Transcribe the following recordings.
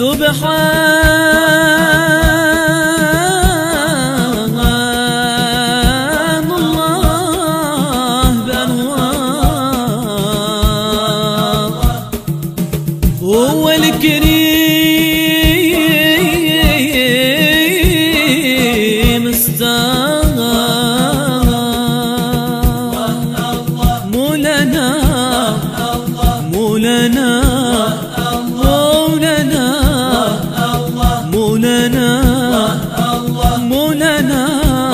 سبحان الله بأنوار، هو الكريم استار مولانا مولانا مولانا مولانا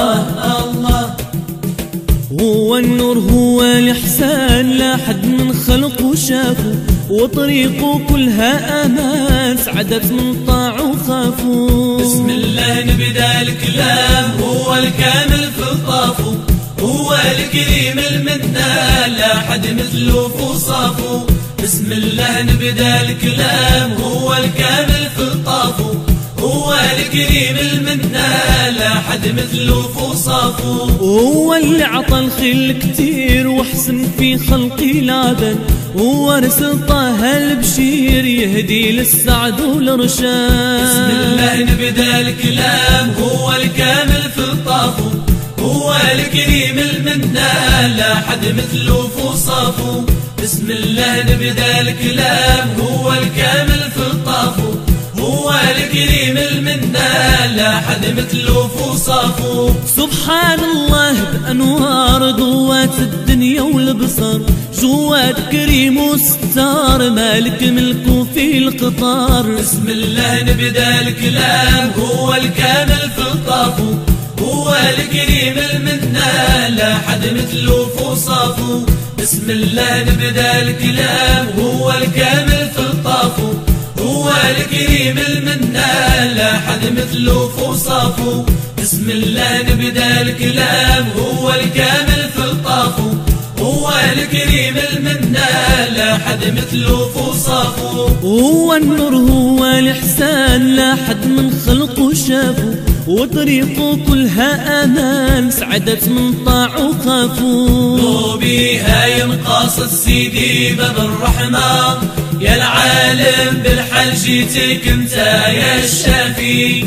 هو النور هو الإحسان، لا حد من خلقه شافه، وطريقه كلها أمان، سعدت من طاعوا خافوا. بسم الله نبدأ الكلام، هو الكامل في الطافو، هو الكريم المنان، لا حد مثله في وصافه. بسم الله نبدأ الكلام، هو الكامل في الطافو، هو الكريم المنان، لا حد مثله في وصافه. هو اللي عطى الخير كتير واحسن في خلقي العبد، هو رسل طه البشير يهدي للسعد والرشاد. بسم الله نبدأ الكلام، هو الكامل في الطافو، هو الكريم المنان، لا حد مثله في وصافه. بسم الله نبدأ الكلام، هو الكامل في الطافو، هو الكريم المنان، لا حد مثله في وصافه. سبحان الله بأنوار ضوات الدنيا والبصر، جواد كريم وستار، مالك ملكه في القطار. بسم الله نبدأ الكلام، هو الكامل في الطافو، هو الكريم المنان، لا حد مثله في وصافه. بسم الله نبدأ الكلام، هو الكامل في الطافو، هو الكريم المنان، لا حد مثله في وصافه. بسم الله نبدأ الكلام، هو الكامل في الطافو، هو الكريم المنان، لا حد مثله في وصافه. هو النور هو الإحسان، لا حد من خلقه شافه، وطريقه كلها أمان، سعدت من طاعوا خافوا. نوبي هاي مقاصد سيدي باب الرحمة، يا العالم بالحل جيتك انت يا الشافي،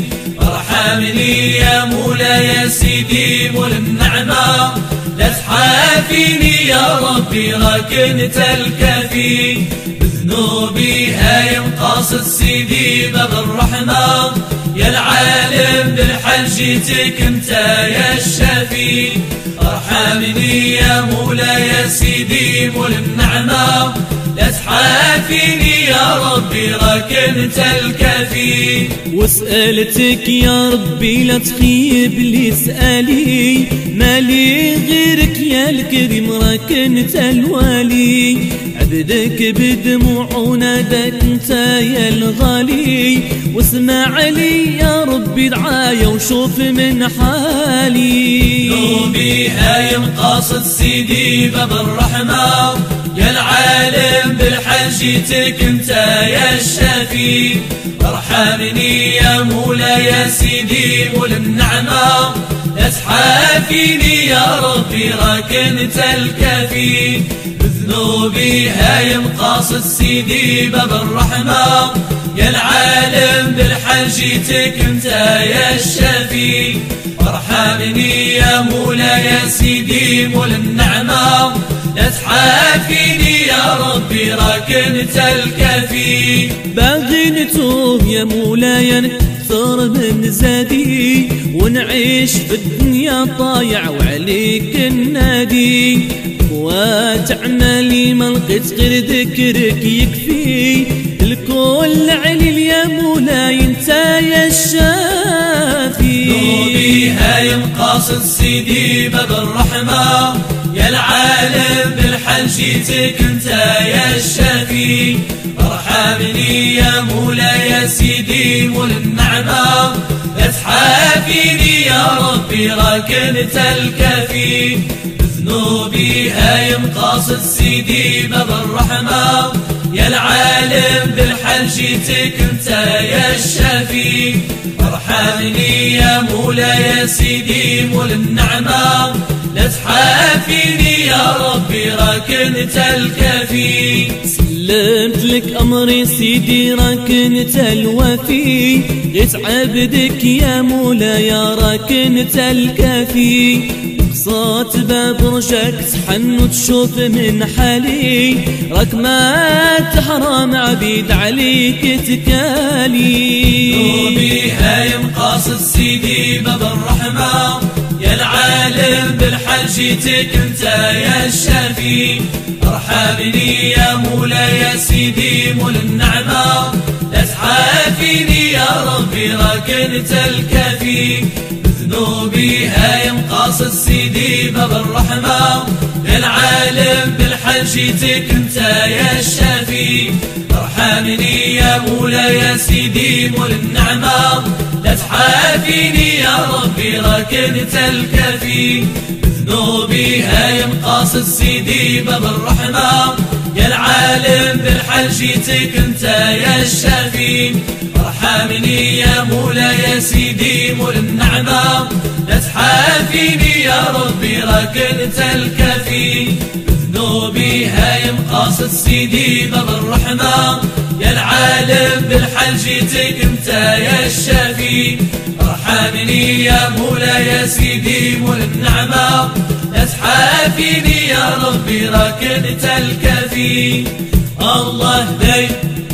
ارحمني يا مولاي يا سيدي مول النعمة، لا تحافيني يا ربي راك انت الكافي. بذنوبي هاي مقاصد سيدي باب الرحمة، يا العالم بالحل جيتك انت يا الشافي، ارحمني يا مولاي يا سيدي مول النعمة، لا تحافيني يا ربي راك انت الكافي. وسألتك يا ربي لا تخيب لي سألي، مالي غيرك يا الكريم راك انت الوالي، عبدك بدموع وناداك انت يا الغالي، واسمع لي يا ربي دعايا وشوف من حالي. نوبي هاي مقاصد سيدي باب الرحمة، يا العالم بالحل جيتك انت يا الشافي، ارحمني يا مولاي يا سيدي مول النعمة، لا تحافيني يا ربي راك انت الكافي. بذنوبي هاي مقاصد سيدي باب الرحمة، يا العالم بالحل جيتك انت يا الشافي، ارحمني يا مولاي يا سيدي مول النعمة، لا تحافيني يا ربي راك انت الكافي. باغي نتوب يا مولاي نكثر من زادي، ونعيش في الدنيا طايع وعليك النادي، وتعملي ما لقيت غير ذكرك يكفي، الكل عليل يا مولاي انت يا الشافي. نوبي هاي مقاصد سيدي باب الرحمة، يا العالم بالحل جيتك انت يا الشافي، ارحمني يا مولاي يا سيدي مول النعمة، لا تحافيني يا ربي راك انت الكافي. بذنوبي هاي مقاصد سيدي باب الرحمة، يا العالم بالحل جيتك انت يا الشافي، ارحمني يا مولاي يا سيدي مول النعمة، لا تحافيني يا ربي راك انت الكافي. سلمت لك أمري سيدي راكنت الوفي، غيت عبدك يا مولاي راكنت الكافي. قصات باب رجاك تحن وتشوف من حالي، راك ما تحرم عبيد عليك تكالي. قلوبي هايم قاصد سيدي باب الرحمة، يا العالم بالحال جيتك انت يا الشافي. ارحمني يا مولاي يا سيدي مول النعمة، لا تحافيني يا ربي راكنت الكافي. ذنوبي هايم قاصد سيدي باب الرحمة، يا العالم بالحال جيتك انت يا الشافي. ارحمني يا مولاي يا سيدي مول النعمة، لا تحافيني يا ربي راكنت الكافي. ذنوبي هايم قاصد سيدي باب الرحمة، يا العالم بالحال جيتك انت يا الشافي. ارحمني يا مولاي يا سيدي مول النعمة، لا تحافيني يا ربي راكنت الكافي. ذنوبي هايم قاصد سيدي باب الرحمة، يا العالم بالحال جيتك انت يا الشافي. ارحمني يا مولاي يا سيدي مول النعمة، لا تحافيني يا ربي راكنت الكافي. الله دايم